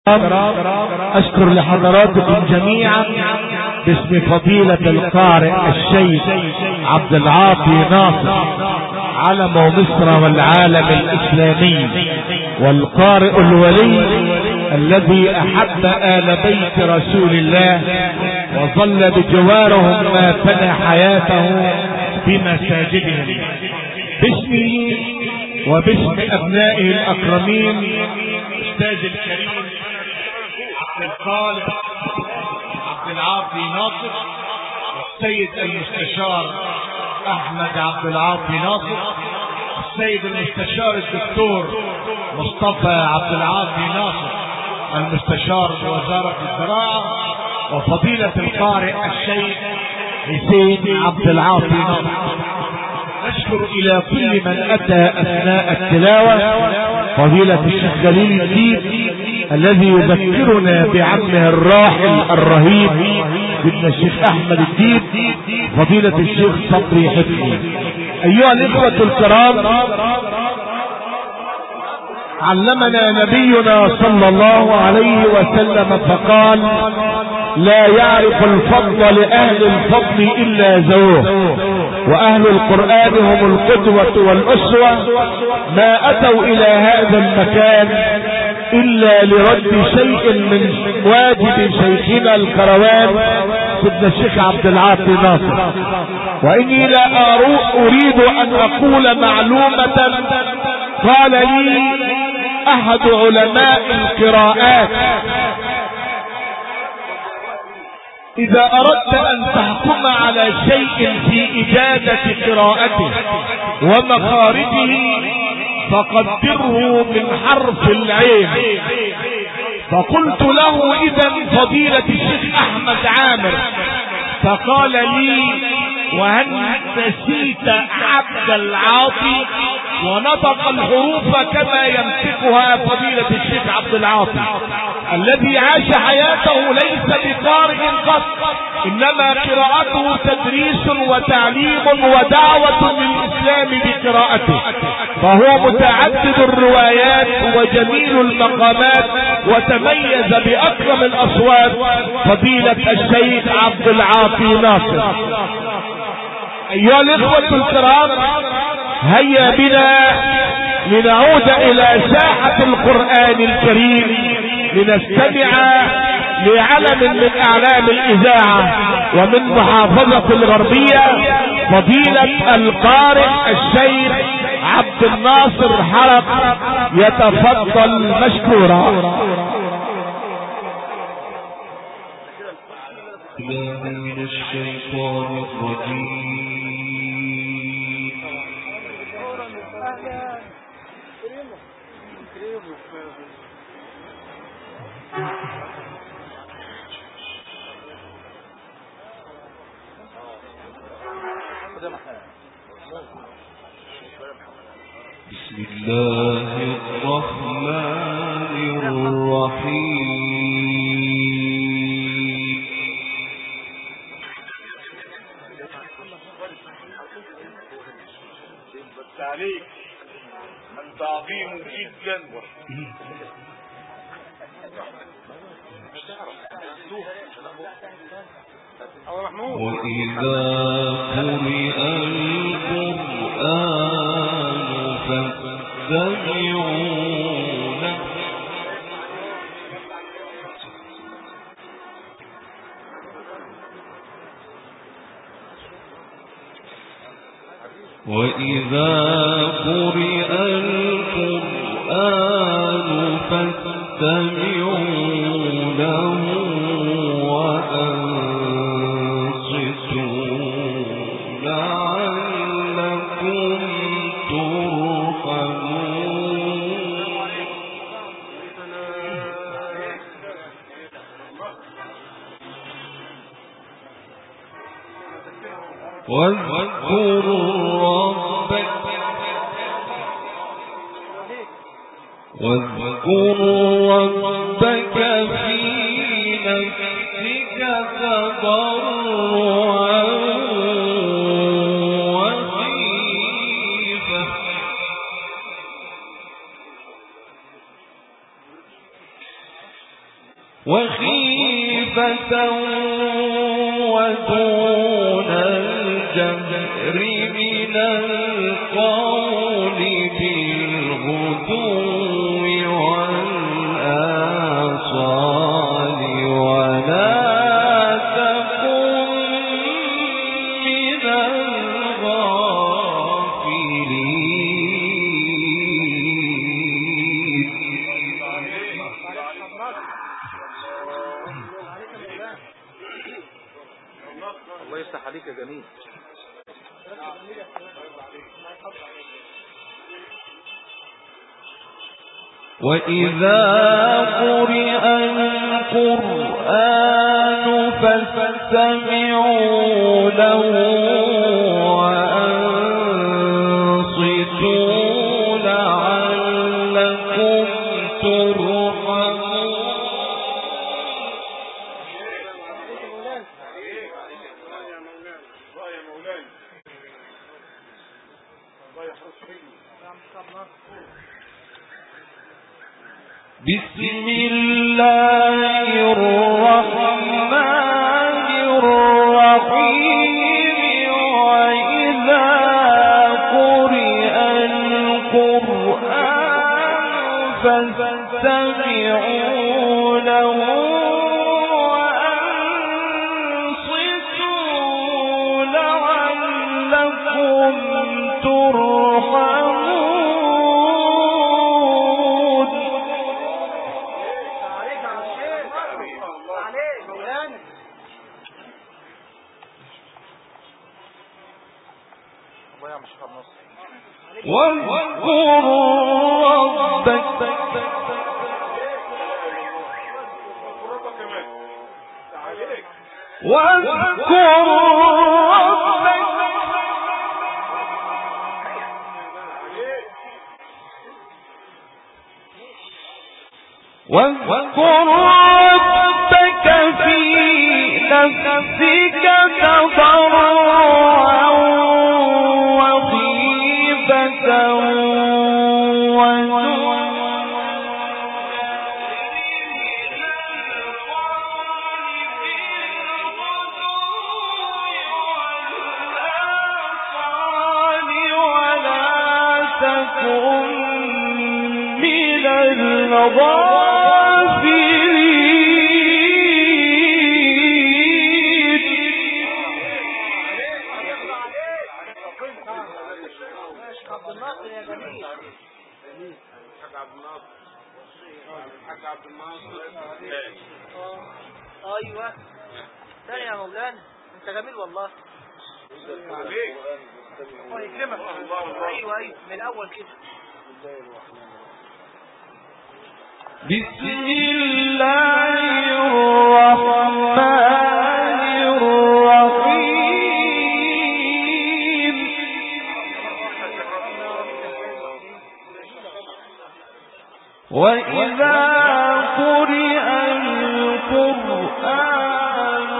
أشكر لحضراتكم جميعا باسم فضيلة القارئ الشيخ عبد العاطي ناصر علم مصر والعالم الإسلامي، والقارئ الولي الذي أحب آل بيت رسول الله وظل بجوارهم ما فنى حياته بمساجدهم. باسمه وباسم أبنائه الأكرمين أستاذ الكريم عبد الخالق عبد العاطي ناصر، السيد المستشار أحمد عبد العاطي ناصر، السيد المستشار الدكتور مصطفى عبد العاطي ناصر المستشار بوزارة الزراعة، وفضيلة القارئ الشيخ حسين عبد العاطي ناصر. نشكر إلى كل من أتى أثناء التلاوة فضيلة الشيخ خليل الدين الذي يذكرنا بعمه الراحل الرهيب ابن الشيخ أحمد الدين، فضيلة الشيخ صبري حفظي. أيها الإخوة الكرام، علمنا نبينا صلى الله عليه وسلم فقال: لا يعرف الفضل لأهل الفضل إلا ذووه، وأهل القرآن هم القدوة والأسوة. ما أتوا إلى هذا المكان إلا لرد شيء من واجب شيخنا الكروان سيدنا الشيخ عبد العاطي ناصر. وإني لا أريد أن أقول معلومة قال لي أحد علماء القراءات: إذا أردت أن تحكم على شيء في إجادة قراءته ومخارجه فقدره من حرف العين. فقلت له: إذا فضيلة الشيخ أحمد عامر. فقال لي: وهل نسيت عبد العاطي؟ ونطق الحروف كما يمسكها فضيلة الشيخ عبد العاطي الذي عاش حياته ليس بقارئ قط، إنما قراءته تدريس وتعليم ودعوة للإسلام بقراءته، فهو متعدد الروايات وجميل المقامات، وتميز بأكرم الأصوات فضيلة الشيخ عبد العاطي ناصر. أيها الإخوة الكرام، هيا بنا لنعود إلى ساحة القرآن الكريم لنستمع لعلم من أعلام الإذاعة ومن محافظة الغربية فضيلة القارئ الشيخ عبد الناصر حرق. يتفضل مشكورا. من الشيطان الرجيم. بسم الله الرحمن الرحيم. عليك انت عظيم جدا. وإذا قرئ القرآن فاتبعوا له وإذا قرئ القرآن فاتبعوا له وأنصتوا لعلكم ترحمون. واذكر ربك في نفسك تضرعا وخيفة وخيفة ودون الجهر من القول بالغدو والآصال ولا تكن من الغافلين. الله يفتح عليك يا جميل. وإذا قرئ القرآن فاستمعوا له وأنصتوا لعلكم ترحمون. بسم الله الرحمن الرحيم. وإذا قرئ القرآن فاستمعوا له وأنصتوا لعلكم ترحمون. واذكر ربك واذكر ربك في نفسك تضرعا وخيفة ايوه ثاني يا مولانا، انت جميل والله. الله يكرمك. ايوه من الاول كده. بسم الله الرحمن الرحيم. وإذا قرئ القرآن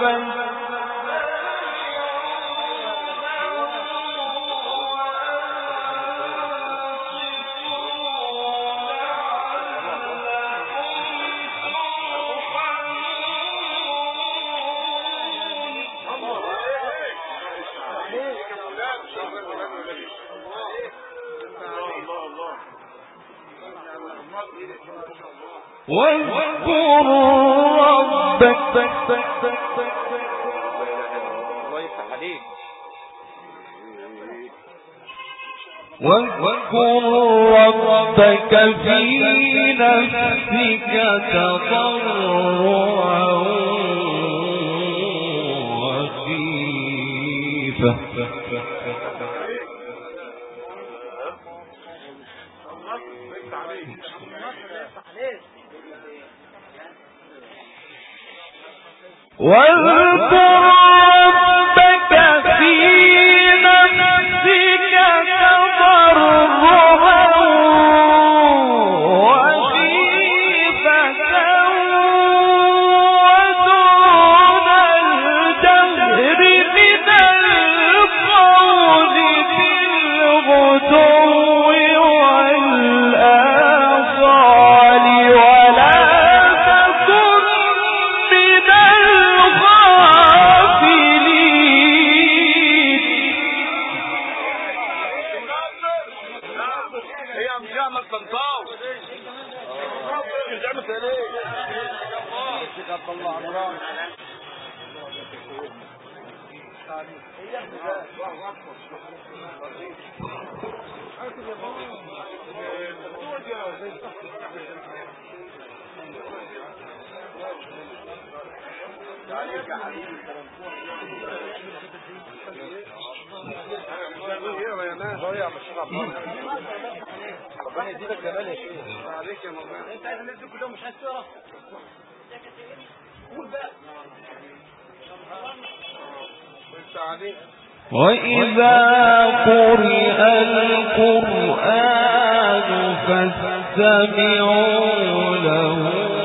واذكر ربك واذكر ربك في نفسك تضرعا وخيفة واذكر ربك في نفسك تضرعا وخيفة ودون الجهر من القول بالغدو والآصال ولا تكن ربنا يزيدك جمال يا شيخ. عليك يا مولانا. انت عايز الناس دي كلهم مش عايز تقرا؟ قول بقى. وإذا قرئ القرآن فاستمعوا له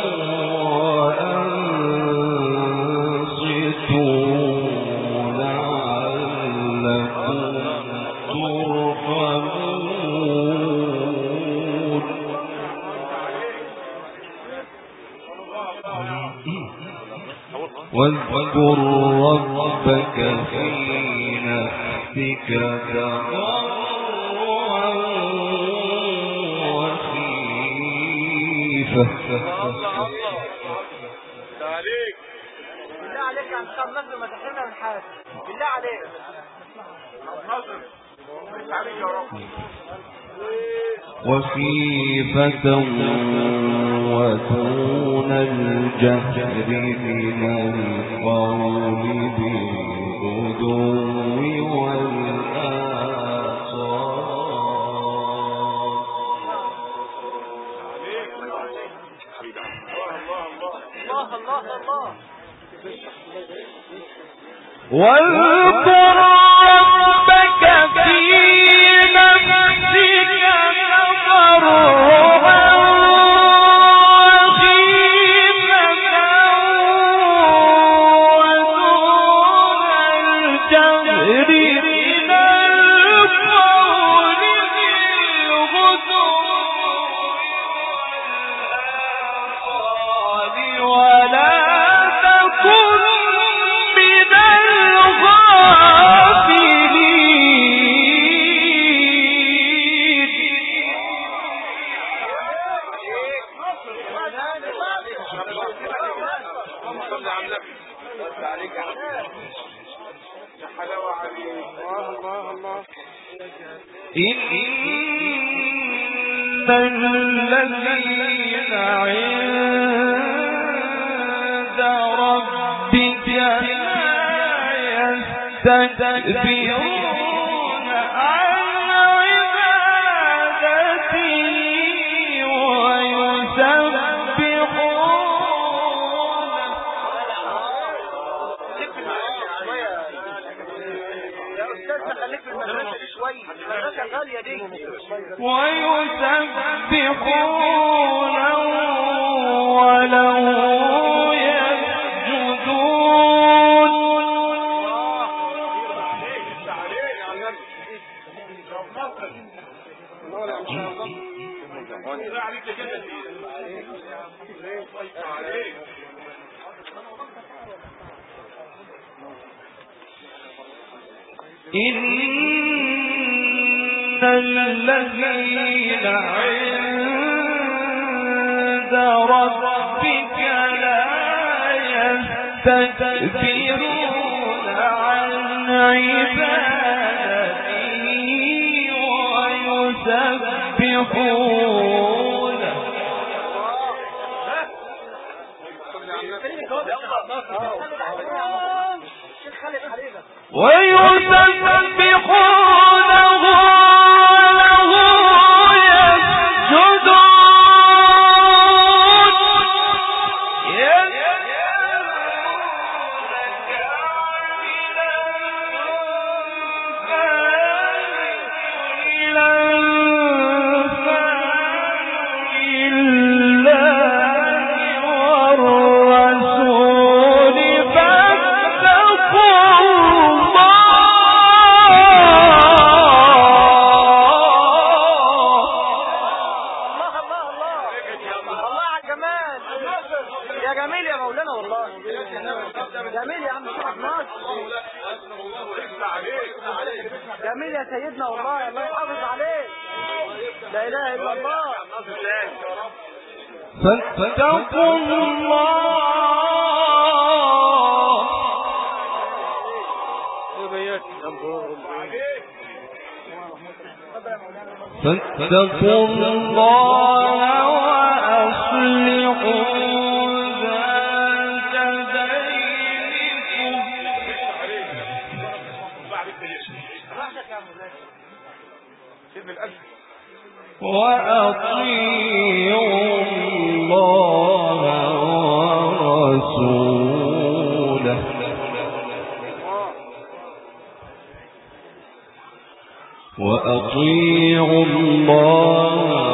وأنصتوا لعلكم ترحمون. واذكر ربك في نفسك تضرعا وخيفة. بالله عليك يا عم نصر ما تحرمنا من حاجه بالله عليك. وخيفة ودون الجهر من القول بالغدو والآصال. واذكر ربك في نفسك تضرعا وخيفة ودون الجهر من القول بالغدو والآصال ولا تكن من إن الذين عند ربك لا يستكبرون عن عبادته ويسبحونه وله يسجدون. إن الذين عند ربك لا يستكبرون عن عبادته ويسبحون جميل يا سيدنا والله الله يحافظ عليك. لا اله الا الله. فاتقوا الله فاتقوا الله وأصلحوا ذات بينكم وأطيعوا الله ورسوله وأطيعوا الله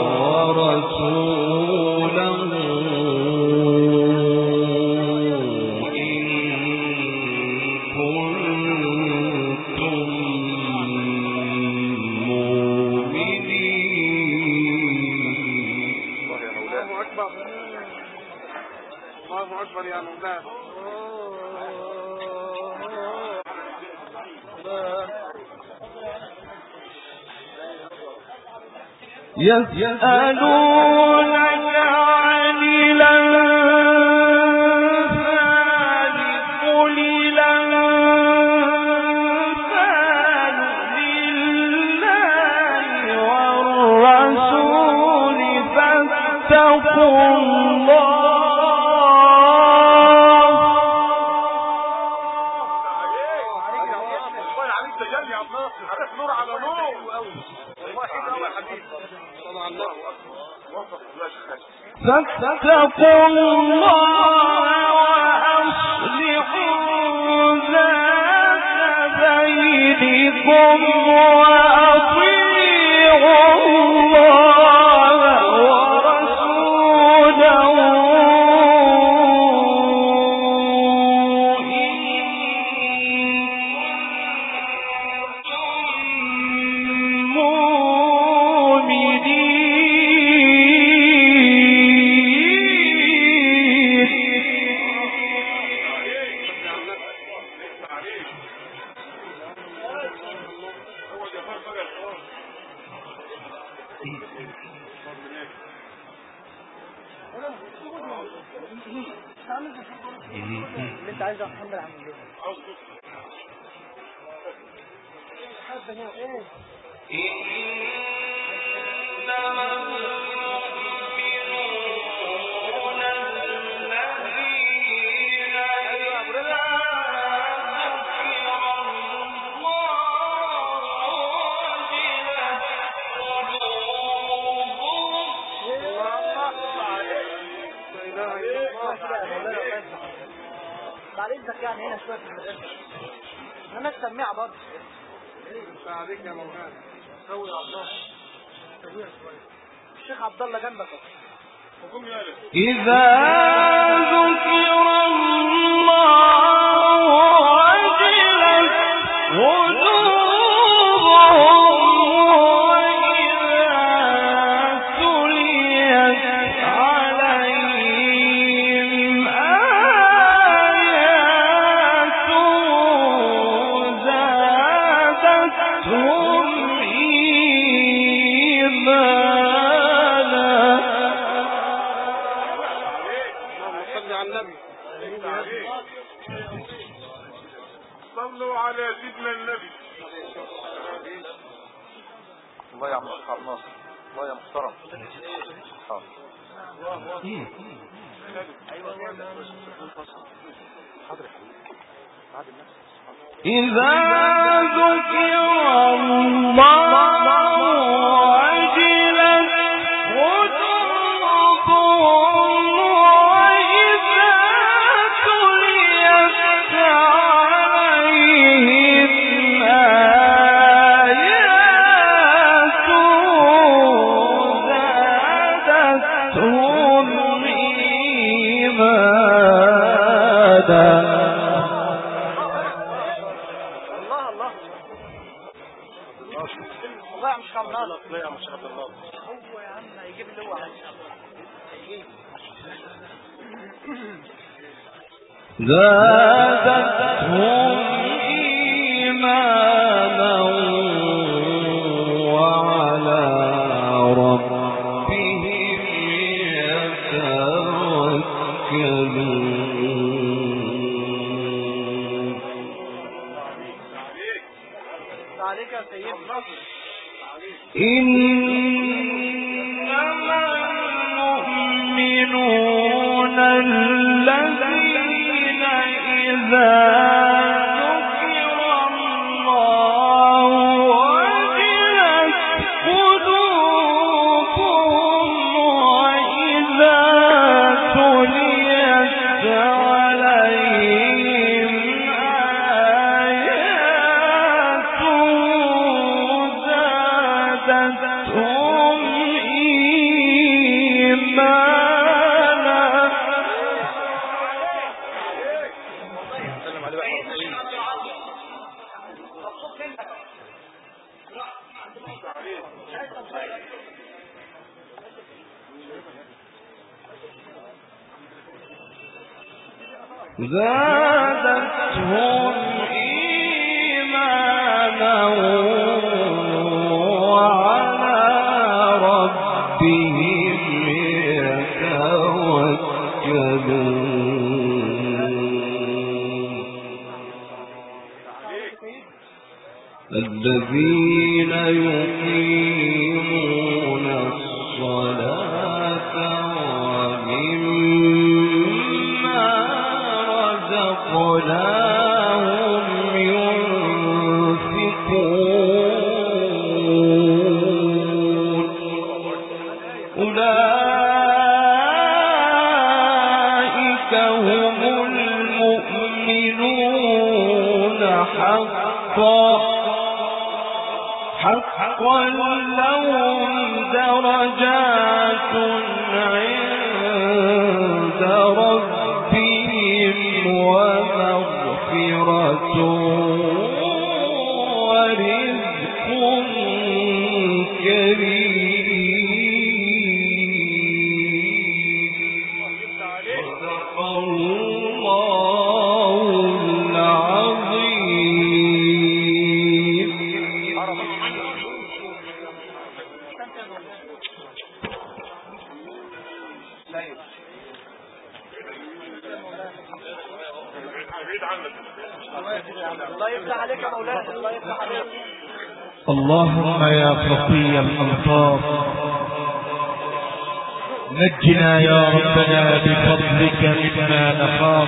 ورسوله إن كنتم مؤمنين. الله أكبر الله أكبر يا مولانا. يسألونك عن الأنفال قل الأنفال لله والرسول فاتقوا الله. فاتقوا الله وأصلحوا ذات بينكم وأطيعوا الله ورسوله اللي انت عايزه محمد عم بعدين يعني هنا شويه في المدرسه انا سميع برضه عليك يا مولانا. سوي يا الله سويها شويه. الشيخ عبد الله جنبك إذا ذكر الله وجلت قلوبهم وإذا تليت عليهم آياته زادتهم إيمانا. صلوا على سيدنا النبي. الله يا عم ناصر. الله يا محترم. إذا ذكر الله وجلت قلوبهم وإذا تليت عليهم آياته زادتهم إيمانا. لا يا مش خبر الله. هو يا عم هيجيب اللي هو عايزه هيجيب. زادتهم إيمانا وعلى ربهم يتوكلون. عليك يا سيدنا. إنما المؤمنون الذين إذا ذكر الله وجلت قلوبهم وإذا تليت عليهم آياته زادتهم إيمانا. زادتهم إيمانا وعلى ربهم يتوكلون. الذين يقيمون الصلاة ومما رزقناهم ينفقون. أولئك هم المؤمنون حقا لهم درجات عند ربهم ومغفرة ورزق كريم. صدق الله العظيم. الله يفتح عليك يا مولانا، الله يفتح عليك. اللهم يا خفي الألطاف نجنا يا ربنا بفضلك مما نخاف،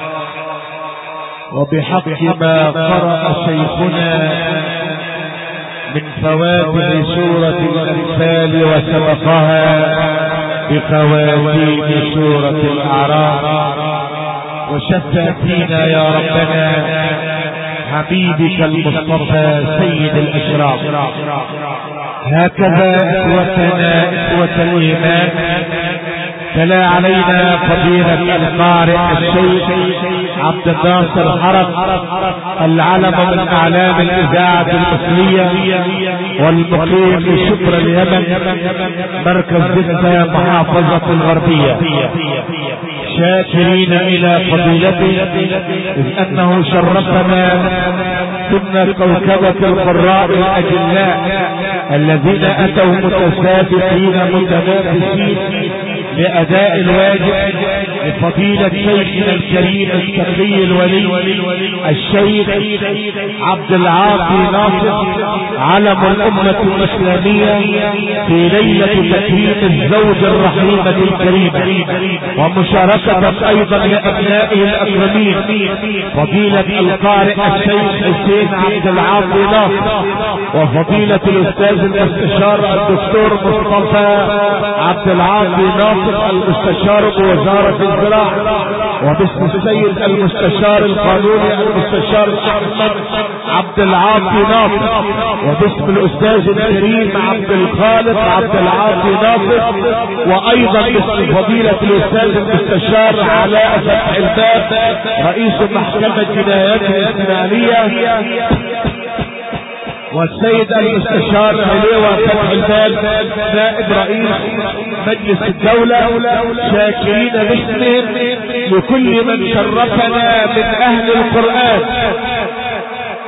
وبحق ما قرأ شيخنا من فواتح سورة الأنفال وسبقها بخواتيم سورة الأعراف، وشفع فينا يا ربنا حبيبك المصطفى سيد الأشراف. هكذا إخوتنا إخوة الإيمان تلا علينا فضيلة القارئ الشيخ عبد الناصر حرب العلم من أعلام الإذاعة المصرية والمقيم بشبر اليمن مركز جدة محافظة الغربية، شاكرين إلى فضيلته إذ أنه شرفنا ضمن كوكبة القراء الأجلاء الذين أتوا متسابقين متنافسين لأداء الواجب لفضيلة شيخنا الكريم التقي الولي الشيخ عبد العاطي ناصر علم الأمة الإسلامية في ليلة تكريم الزوج الرحيمة الكريمة، ومشاركة أيضا لأبنائه الأكرمين فضيلة القارئ الشيخ حسين عبد العاطي ناصر، وفضيلة الأستاذ المستشار الدكتور مصطفى عبد العاطي ناصر المستشار بوزارة الزراعة، وباسم السيد المستشار القانوني المستشار أحمد عبد العاطي ناصر، وباسم الأستاذ الكريم عبد الخالق عبد العاطي ناصر، وأيضا باسم فضيلة الأستاذ المستشار علاء فتح الباب رئيس محكمة جنايات الإسلامية، والسيد المستشار عليوة فتح الباب نائب رئيس مجلس الدولة، شاكرين باسمهم لكل من شرفنا من أهل القرآن